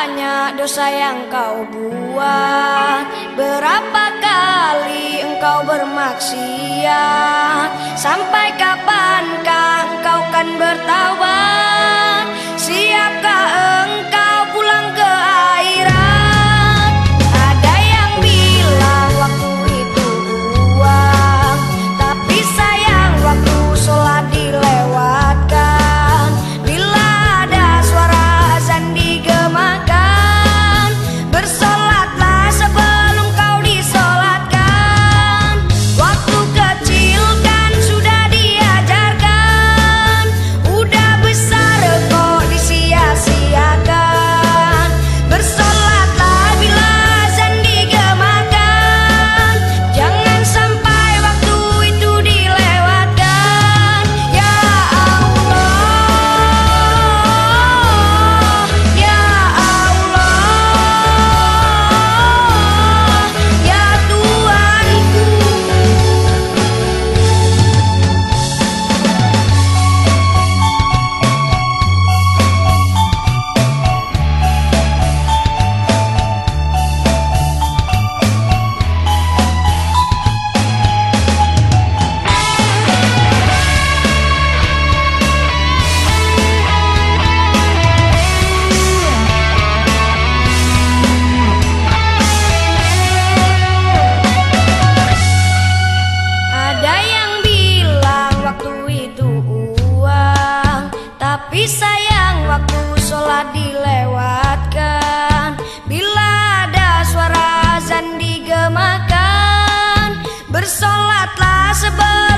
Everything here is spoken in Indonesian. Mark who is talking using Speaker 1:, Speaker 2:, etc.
Speaker 1: banyak dosa yang kau buat, berapa kali engkau bermaksiat, sampai kapankah engkau kan bertaubat? Siapkah engkau pulang ke akhirat? Ada yang bilang waktu itu buang, tapi sayang waktu sholat dilewatkan. Bila ada suara azan digemakan, bersolatlah sebelum kau disolatkan. Waktu kecil kan sudah diajarkan, udah besar kok disia-siakan. Bersolatlah bila azan digemakan, jangan sampai waktu itu dilewatkan. Ya Allah, ya Allah, ya Tuhanku. Ada yang bilang waktu itu uang, tapi sayang waktu sholat dilewatkan. Bila ada suara azan digemakan, bersolatlah sebelum